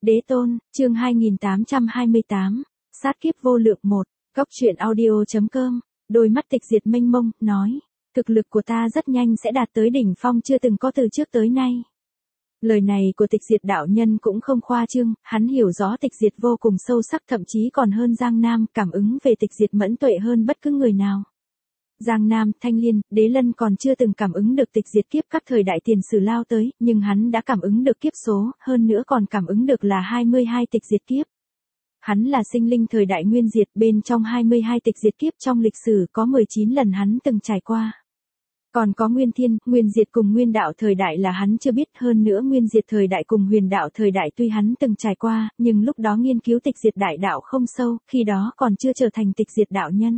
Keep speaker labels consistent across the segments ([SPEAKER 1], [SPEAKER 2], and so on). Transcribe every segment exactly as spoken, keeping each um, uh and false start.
[SPEAKER 1] Đế tôn, chương hai nghìn tám trăm hai mươi tám, sát kiếp vô lượng một, góc truyện audio.com, đôi mắt tịch diệt mênh mông, nói, thực lực của ta rất nhanh sẽ đạt tới đỉnh phong chưa từng có từ trước tới nay. Lời này của tịch diệt đạo nhân cũng không khoa trương, hắn hiểu rõ tịch diệt vô cùng sâu sắc, thậm chí còn hơn Giang Nam, cảm ứng về tịch diệt mẫn tuệ hơn bất cứ người nào. Giang Nam, Thanh Liên, Đế Lân còn chưa từng cảm ứng được tịch diệt kiếp các thời đại tiền sử lao tới, nhưng hắn đã cảm ứng được kiếp số, hơn nữa còn cảm ứng được là hai mươi hai tịch diệt kiếp. Hắn là sinh linh thời đại nguyên diệt, bên trong hai mươi hai tịch diệt kiếp trong lịch sử có mười chín lần hắn từng trải qua. Còn có nguyên thiên, nguyên diệt cùng nguyên đạo thời đại là hắn chưa biết, hơn nữa nguyên diệt thời đại cùng huyền đạo thời đại tuy hắn từng trải qua, nhưng lúc đó nghiên cứu tịch diệt đại đạo không sâu, khi đó còn chưa trở thành tịch diệt đạo nhân.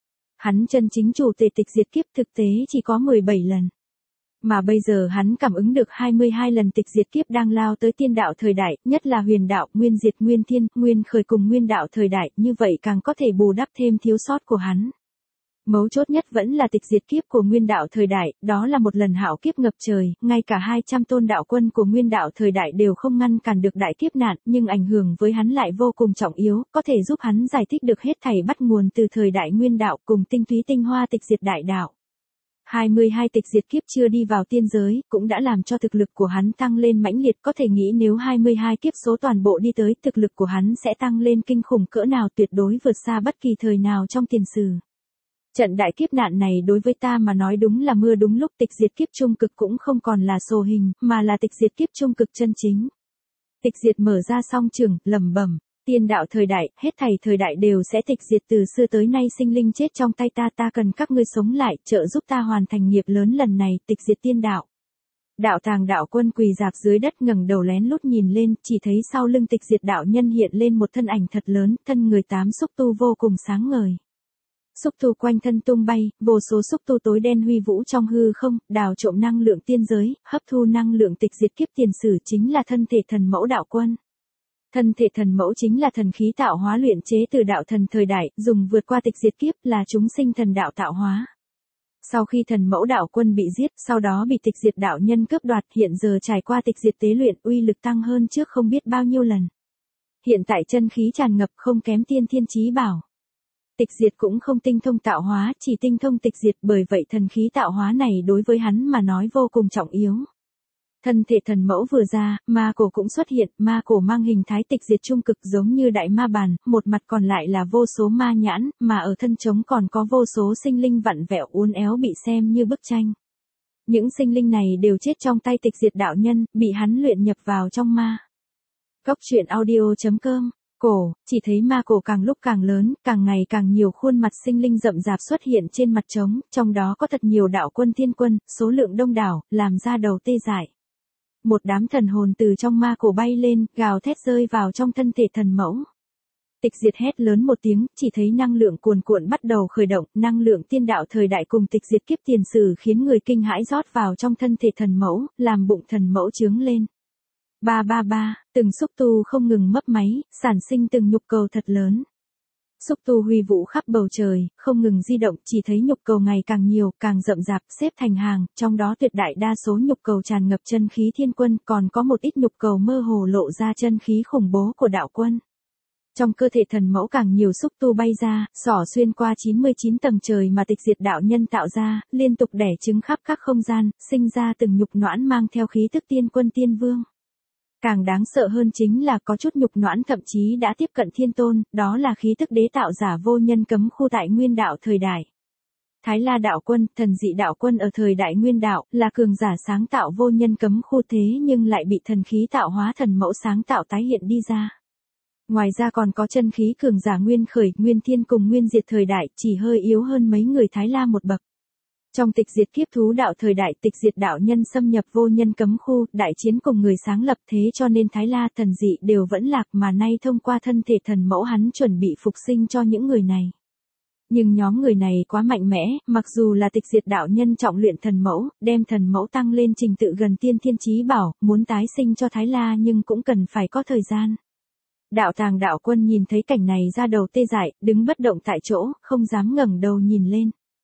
[SPEAKER 1] Hắn chân chính chủ tề tịch diệt kiếp thực tế chỉ có mười bảy lần. Mà bây giờ hắn cảm ứng được hai mươi hai lần tịch diệt kiếp đang lao tới tiên đạo thời đại, nhất là huyền đạo, nguyên diệt, nguyên thiên, nguyên khởi cùng nguyên đạo thời đại, như vậy càng có thể bù đắp thêm thiếu sót của hắn. Mấu chốt nhất vẫn là tịch diệt kiếp của nguyên đạo thời đại, đó là một lần hạo kiếp ngập trời, ngay cả hai trăm tôn đạo quân của nguyên đạo thời đại đều không ngăn cản được đại kiếp nạn, nhưng ảnh hưởng với hắn lại vô cùng trọng yếu, có thể giúp hắn giải thích được hết thảy bắt nguồn từ thời đại nguyên đạo cùng tinh túy tinh hoa tịch diệt đại đạo. hai mươi hai tịch diệt kiếp chưa đi vào tiên giới, cũng đã làm cho thực lực của hắn tăng lên mãnh liệt, có thể nghĩ nếu hai mươi hai kiếp số toàn bộ đi tới, thực lực của hắn sẽ tăng lên kinh khủng cỡ nào, tuyệt đối vượt xa bất kỳ thời nào trong tiền sử. Trận đại kiếp nạn này đối với ta mà nói đúng là mưa đúng lúc, tịch diệt kiếp trung cực cũng không còn là sổ hình, mà là tịch diệt kiếp trung cực chân chính. Tịch diệt mở ra song trường, lẩm bẩm, tiên đạo thời đại, hết thảy thời đại đều sẽ tịch diệt, từ xưa tới nay sinh linh chết trong tay ta, ta cần các ngươi sống lại, trợ giúp ta hoàn thành nghiệp lớn lần này, tịch diệt tiên đạo. Đạo Tàng đạo quân quỳ dạp dưới đất ngẩng đầu lén lút nhìn lên, chỉ thấy sau lưng tịch diệt đạo nhân hiện lên một thân ảnh thật lớn, thân người tám xúc tu vô cùng sáng ngời. Xúc tu quanh thân tung bay, vô số xúc tu tối đen huy vũ trong hư không, đào trộm năng lượng tiên giới, hấp thu năng lượng tịch diệt kiếp tiền sử, chính là thân thể thần mẫu đạo quân. Thân thể thần mẫu chính là thần khí tạo hóa luyện chế từ đạo thần thời đại, dùng vượt qua tịch diệt kiếp, là chúng sinh thần đạo tạo hóa. Sau khi thần mẫu đạo quân bị giết, sau đó bị tịch diệt đạo nhân cướp đoạt, hiện giờ trải qua tịch diệt tế luyện, uy lực tăng hơn trước không biết bao nhiêu lần. Hiện tại chân khí tràn ngập không kém tiên thiên chí bảo. Tịch diệt cũng không tinh thông tạo hóa, chỉ tinh thông tịch diệt, bởi vậy thần khí tạo hóa này đối với hắn mà nói vô cùng trọng yếu. Thân thể thần mẫu vừa ra, ma cổ cũng xuất hiện, ma cổ mang hình thái tịch diệt trung cực giống như đại ma bàn, một mặt còn lại là vô số ma nhãn, mà ở thân trống còn có vô số sinh linh vặn vẹo uốn éo bị xem như bức tranh. Những sinh linh này đều chết trong tay tịch diệt đạo nhân, bị hắn luyện nhập vào trong ma. Góc truyện audio.com. Cổ, chỉ thấy ma cổ càng lúc càng lớn, càng ngày càng nhiều khuôn mặt sinh linh rậm rạp xuất hiện trên mặt trống, trong đó có thật nhiều đạo quân thiên quân, số lượng đông đảo, làm ra đầu tê dại. Một đám thần hồn từ trong ma cổ bay lên, gào thét rơi vào trong thân thể thần mẫu. Tịch diệt hét lớn một tiếng, chỉ thấy năng lượng cuồn cuộn bắt đầu khởi động, năng lượng tiên đạo thời đại cùng tịch diệt kiếp tiền sử khiến người kinh hãi rót vào trong thân thể thần mẫu, làm bụng thần mẫu trướng lên. Ba ba ba, từng xúc tu không ngừng mấp máy, sản sinh từng nhục cầu thật lớn. Xúc tu huy vũ khắp bầu trời, không ngừng di động, chỉ thấy nhục cầu ngày càng nhiều, càng rậm rạp, xếp thành hàng, trong đó tuyệt đại đa số nhục cầu tràn ngập chân khí thiên quân, còn có một ít nhục cầu mơ hồ lộ ra chân khí khủng bố của đạo quân. Trong cơ thể thần mẫu càng nhiều xúc tu bay ra, xỏ xuyên qua chín mươi chín tầng trời mà tịch diệt đạo nhân tạo ra, liên tục đẻ trứng khắp các không gian, sinh ra từng nhục noãn mang theo khí thức tiên quân tiên vương. Càng đáng sợ hơn chính là có chút nhục noãn thậm chí đã tiếp cận thiên tôn, đó là khí thức đế tạo giả vô nhân cấm khu tại nguyên đạo thời đại. Thái La đạo quân, thần dị đạo quân ở thời đại nguyên đạo, là cường giả sáng tạo vô nhân cấm khu, thế nhưng lại bị thần khí tạo hóa thần mẫu sáng tạo tái hiện đi ra. Ngoài ra còn có chân khí cường giả nguyên khởi, nguyên thiên cùng nguyên diệt thời đại, chỉ hơi yếu hơn mấy người Thái La một bậc. Trong tịch diệt kiếp thú đạo thời đại, tịch diệt đạo nhân xâm nhập vô nhân cấm khu, đại chiến cùng người sáng lập, thế cho nên Thái La thần dị đều vẫn lạc, mà nay thông qua thân thể thần mẫu hắn chuẩn bị phục sinh cho những người này. Nhưng nhóm người này quá mạnh mẽ, mặc dù là tịch diệt đạo nhân trọng luyện thần mẫu, đem thần mẫu tăng lên trình tự gần tiên thiên chí bảo, muốn tái sinh cho Thái La nhưng cũng cần phải có thời gian. Đạo Tàng đạo quân nhìn thấy cảnh này ra đầu tê dại, đứng bất động tại chỗ, không dám ngẩng đầu nhìn lên.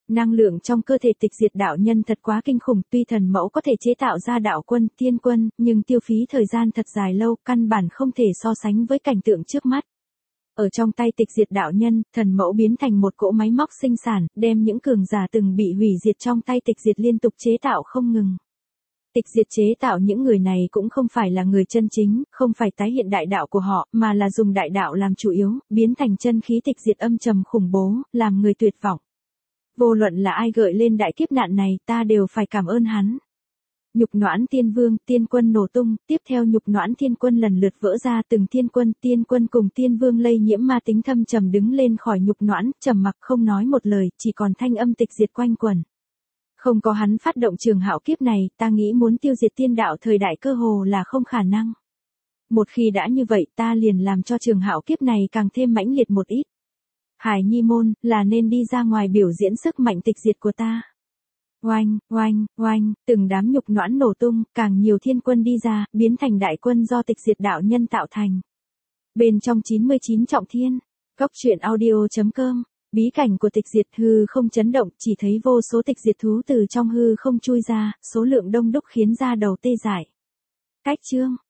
[SPEAKER 1] Năng lượng trong cơ thể tịch diệt đạo nhân thật quá kinh khủng, tuy thần mẫu có thể chế tạo ra đạo quân, tiên quân, nhưng tiêu phí thời gian thật dài lâu, căn bản không thể so sánh với cảnh tượng trước mắt. Ở trong tay tịch diệt đạo nhân, thần mẫu biến thành một cỗ máy móc sinh sản, đem những cường giả từng bị hủy diệt trong tay tịch diệt liên tục chế tạo không ngừng. Tịch diệt chế tạo những người này cũng không phải là người chân chính, không phải tái hiện đại đạo của họ, mà là dùng đại đạo làm chủ yếu, biến thành chân khí tịch diệt âm trầm khủng bố, làm người tuyệt vọng. Vô luận là ai gợi lên đại kiếp nạn này, ta đều phải cảm ơn hắn. Nhục noãn tiên vương, tiên quân nổ tung, tiếp theo nhục noãn thiên quân lần lượt vỡ ra, từng tiên quân, tiên quân cùng tiên vương lây nhiễm ma tính thâm trầm đứng lên khỏi nhục noãn, trầm mặc không nói một lời, chỉ còn thanh âm tịch diệt quanh quẩn. Không có hắn phát động trường hạo kiếp này, ta nghĩ muốn tiêu diệt tiên đạo thời đại cơ hồ là không khả năng. Một khi đã như vậy, ta liền làm cho trường hạo kiếp này càng thêm mãnh liệt một ít. Hải Nhi môn, là nên đi ra ngoài biểu diễn sức mạnh tịch diệt của ta. Oanh, oanh, oanh, từng đám nhục noãn nổ tung, càng nhiều thiên quân đi ra, biến thành đại quân do tịch diệt đạo nhân tạo thành. Bên trong chín mươi chín trọng thiên, Cốc truyện audio chấm com, bí cảnh của tịch diệt hư không chấn động, chỉ thấy vô số tịch diệt thú từ trong hư không chui ra, số lượng đông đúc khiến da đầu tê dại. Cách chương